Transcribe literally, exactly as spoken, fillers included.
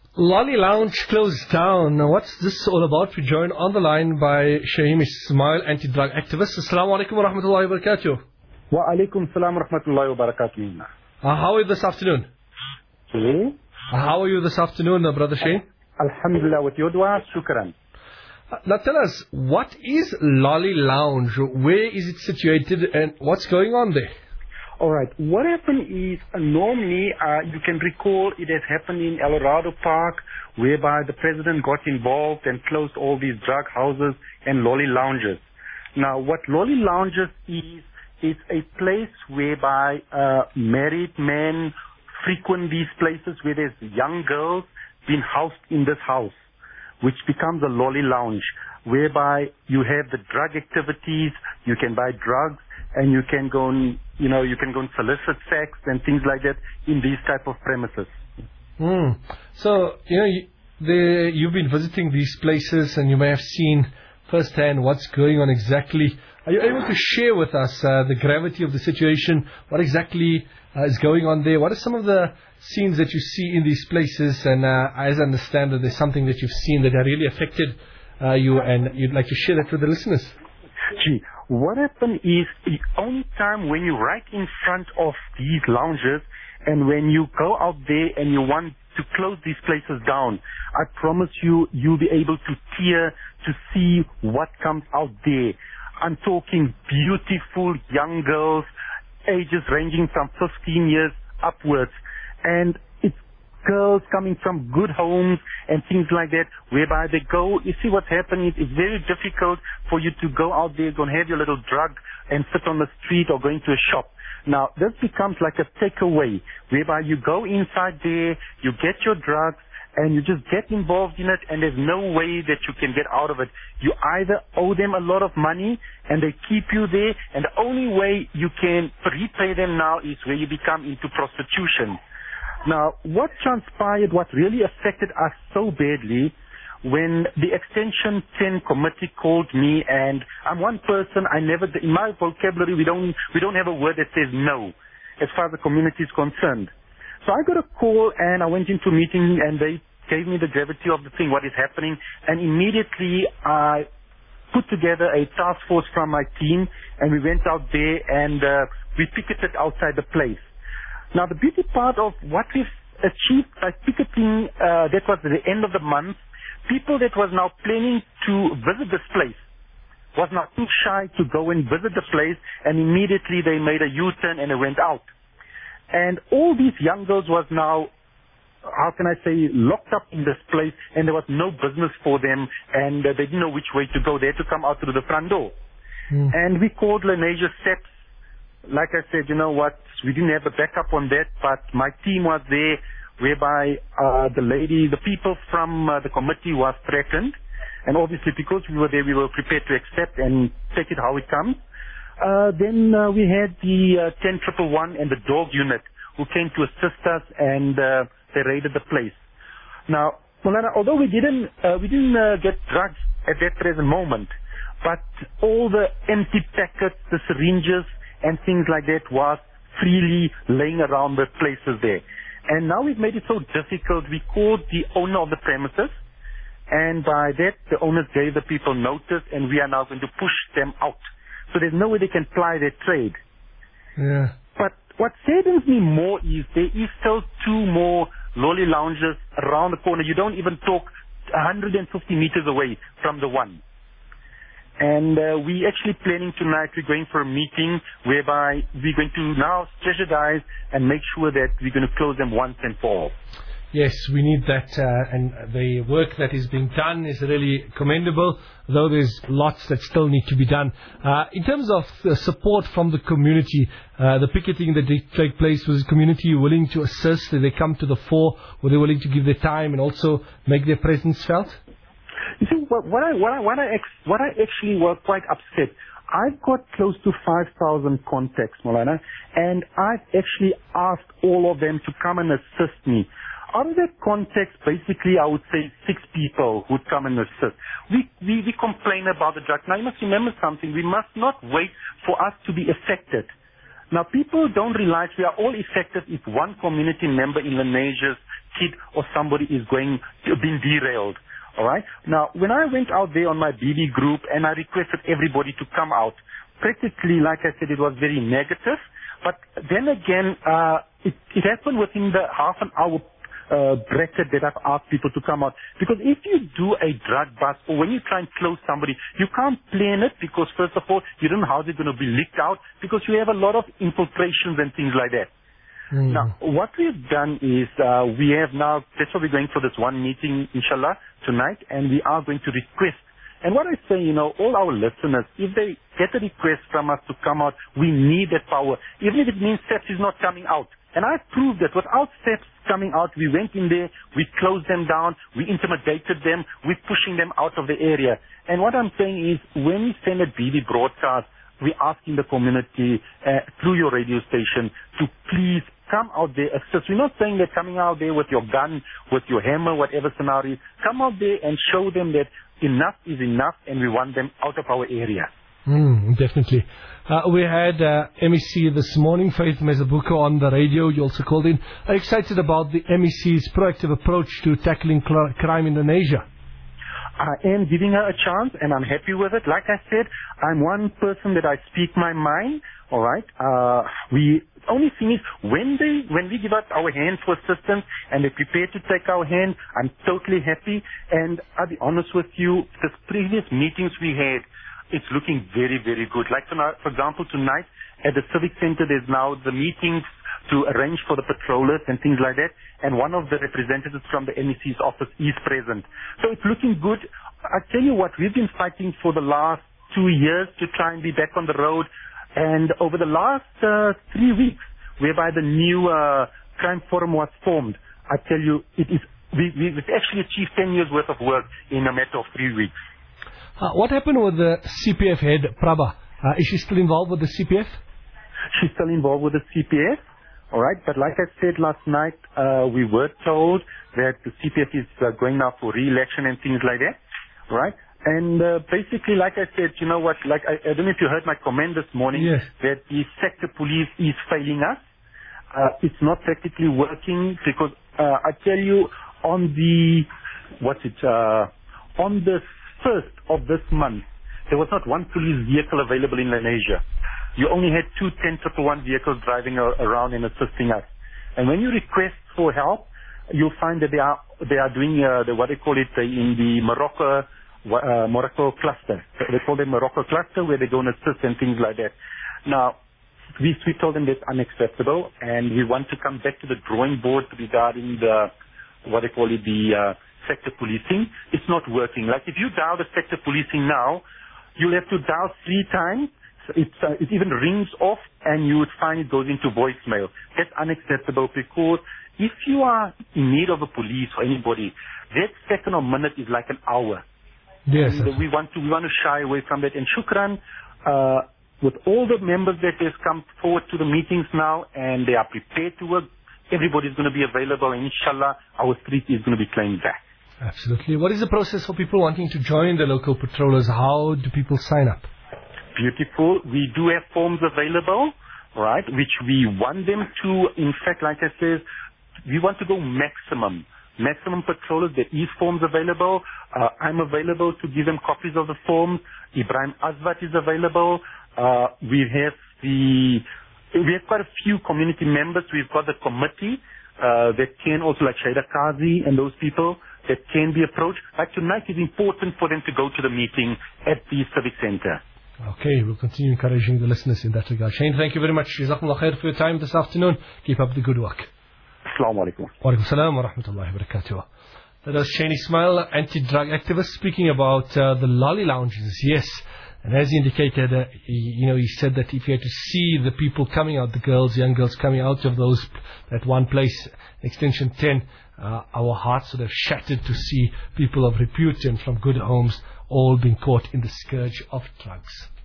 Lolly Lounge closed down. Now, what's this all about? We're joined on the line by Shaheem Ismail, anti-drug activist. Assalamu alaikum wa rahmatullahi wa barakatuh. Wa alaikum salam wa rahmatullahi wa barakatuh. Uh, how are you this afternoon? Sorry? Uh, how are you this afternoon, uh, Brother Shaheem? Alhamdulillah, with your dua, shukran. Uh, now tell us, what is Lolly Lounge? Where is it situated and what's going on there? Alright, what happened is, uh, normally, uh, you can recall it has happened in Eldorado Park, whereby the president got involved and closed all these drug houses and lolly lounges. Now, what lolly lounges is, it's a place whereby uh, married men frequent these places where there's young girls being housed in this house, which becomes a lolly lounge, whereby you have the drug activities, you can buy drugs, and you can go and, you know, you can go and solicit sex and things like that in these type of premises. Mm. So, you know, you, the, you've been visiting these places and you may have seen firsthand what's going on exactly. Are you able to share with us uh, the gravity of the situation? What exactly uh, is going on there? What are some of the scenes that you see in these places? And uh, as I understand that there's something that you've seen that really affected uh, you, and you'd like to share that with the listeners. Gee, what happened is the only time when you're right in front of these lounges and when you go out there and you want to close these places down, I promise you, you'll be able to tear to see what comes out there. I'm talking beautiful young girls, ages ranging from fifteen years upwards. And it's girls coming from good homes and things like that, whereby they go, you see what's happening, it's very difficult for you to go out there, go and have your little drug and sit on the street or go into a shop. Now, this becomes like a takeaway, whereby you go inside there, you get your drugs, and you just get involved in it, and there's no way that you can get out of it. You either owe them a lot of money, and they keep you there, and the only way you can repay them now is where you become into prostitution. Now, what transpired, what really affected us so badly, when the Extension ten committee called me, and I'm one person, I never, in my vocabulary, we don't, we don't have a word that says no, as far as the community is concerned. So I got a call, and I went into a meeting, and they gave me the gravity of the thing, what is happening, and immediately I put together a task force from my team, and we went out there, and uh, we picketed outside the place. Now, the beauty part of what we've achieved by picketing, uh, that was at the end of the month, people that was now planning to visit this place was not too shy to go and visit the place, and immediately they made a U-turn and they went out. And all these young girls was now, how can I say, locked up in this place, and there was no business for them, and uh, they didn't know which way to go. They had to come out through the front door. Mm. And we called Lenasia Steps. Like I said, you know what, we didn't have a backup on that, but my team was there, whereby uh, the lady, the people from uh, the committee was threatened. And obviously, because we were there, we were prepared to accept and take it how it comes. Uh, then uh, we had the uh, ten one one one and the dog unit who came to assist us, and uh, they raided the place. Now, Molana, although we didn't uh, we didn't uh, get drugs at that present moment, but all the empty packets, the syringes, and things like that was freely laying around the places there. And now we've made it so difficult. We called the owner of the premises, and by that the owners gave the people notice, and we are now going to push them out. So there's no way they can ply their trade. Yeah. But what saddens me more is there is still two more lolly lounges around the corner. You don't even talk one hundred fifty meters away from the one. And uh, we actually planning tonight, we're going for a meeting whereby we're going to now strategize and make sure that we're going to close them once and for all. Yes, we need that, uh, and the work that is being done is really commendable, though there's lots that still need to be done. Uh, in terms of the support from the community, uh, the picketing that did take place, was the community willing to assist? Did they come to the fore? Were they willing to give their time and also make their presence felt? You see, what, what I what I what I, ex, what I actually was quite upset. I've got close to five thousand contacts, Molana, and I've actually asked all of them to come and assist me. Out of that context, basically, I would say six people would come and assist. We, we, we complain about the drug. Now, you must remember something. We must not wait for us to be affected. Now, people don't realize we are all effective if one community member in Lenage's kid or somebody is going to being derailed. All right. Now, when I went out there on my B B group and I requested everybody to come out, practically, like I said, it was very negative. But then again, uh, it, it happened within the half an hour uh, bracket that I've asked people to come out. Because if you do a drug bust or when you try and close somebody, you can't plan it because, first of all, you don't know how they're going to be leaked out because you have a lot of infiltrations and things like that. Mm. Now, what we've done is uh, we have now, that's why we're going for this one meeting, inshallah, tonight, and we are going to request. And what I say, you know, all our listeners, if they get a request from us to come out, we need that power, even if it means SAPS is not coming out. And I proved that without SAPS coming out, we went in there, we closed them down, we intimidated them, we're pushing them out of the area. And what I'm saying is, when we send a B B broadcast, we're asking the community uh, through your radio station to please come out there, assist. We're not saying that coming out there with your gun, with your hammer, whatever scenario. Come out there and show them that enough is enough and we want them out of our area. Mm, definitely. Uh, we had uh, M E C this morning, Faith Mezabuko, on the radio. You also called in. Are you excited about the M E C's proactive approach to tackling cl- crime in Lenasia? I am giving her a chance, and I'm happy with it. Like I said, I'm one person that I speak my mind. All right. Uh, we only thing is when they when we give out our hand for assistance and they're prepared to take our hand, I'm totally happy. And I'll be honest with you, the previous meetings we had, it's looking very, very good. Like tonight, for example, tonight at the Civic Center, there's now the meetings to arrange for the patrollers and things like that. And one of the representatives from the M E C's office is present. So it's looking good. I tell you what, we've been fighting for the last two years to try and be back on the road. And over the last uh, three weeks, whereby the new uh, crime forum was formed, I tell you, it is we, we've actually achieved ten years worth of work in a matter of three weeks. Uh, what happened with the C P F head, Prabha? Uh, is she still involved with the C P F? She's still involved with the C P F. All right, but like I said last night, uh, we were told that the C P F is uh, going now for re-election and things like that. All right. And uh, basically, like I said, you know what, like I, I don't know if you heard my comment this morning, yes, that the sector police is failing us. Uh, it's not practically working because uh, I tell you, on the, what's it, uh, on the first of this month, there was not one police vehicle available in Lenasia. You only had two ten triple one vehicles driving around and assisting us. And when you request for help, you'll find that they are they are doing uh, the, what they call it uh, in the Morocco uh, Morocco cluster. They call them Morocco cluster, where they go and assist and things like that. Now, we, we told them that's unacceptable, and we want to come back to the drawing board regarding the what they call it the uh, sector policing. It's not working. Like if you dial the sector policing now, you'll have to dial three times. It's, uh, it even rings off, and you would find it goes into voicemail. That's unacceptable because if you are in need of a police or anybody, that second or minute is like an hour. Yes. And we want to we want to shy away from that. And shukran, uh, with all the members that have come forward to the meetings now, and they are prepared to work, everybody's going to be available, and inshallah, our street is going to be claimed back. Absolutely. What is the process for people wanting to join the local patrollers? How do people sign up? Beautiful. We do have forms available, right, which we want them to, in fact, like I said, we want to go maximum. Maximum patrollers, there is forms available. Uh, I'm available to give them copies of the forms. Ibrahim Azvat is available. Uh, we have the, we have quite a few community members. We've got the committee uh, that can also, like Shaida Qazi and those people, that can be approached. Like tonight is important for them to go to the meeting at the Civic Center. Okay, we'll continue encouraging the listeners in that regard. Shane, thank you very much. Jazakumullah khair for your time this afternoon. Keep up the good work. Assalamu alaikum. Wa alaikum salam wa rahmatullahi wa barakatuh. That was Shane Ismail, anti-drug activist, speaking about uh, the lolly lounges. Yes, and as he indicated, uh, he, you know, he said that if you had to see the people coming out, the girls, young girls coming out of those, that one place, Extension ten, uh, our hearts would have shattered to see people of repute and from good homes all being caught in the scourge of drugs.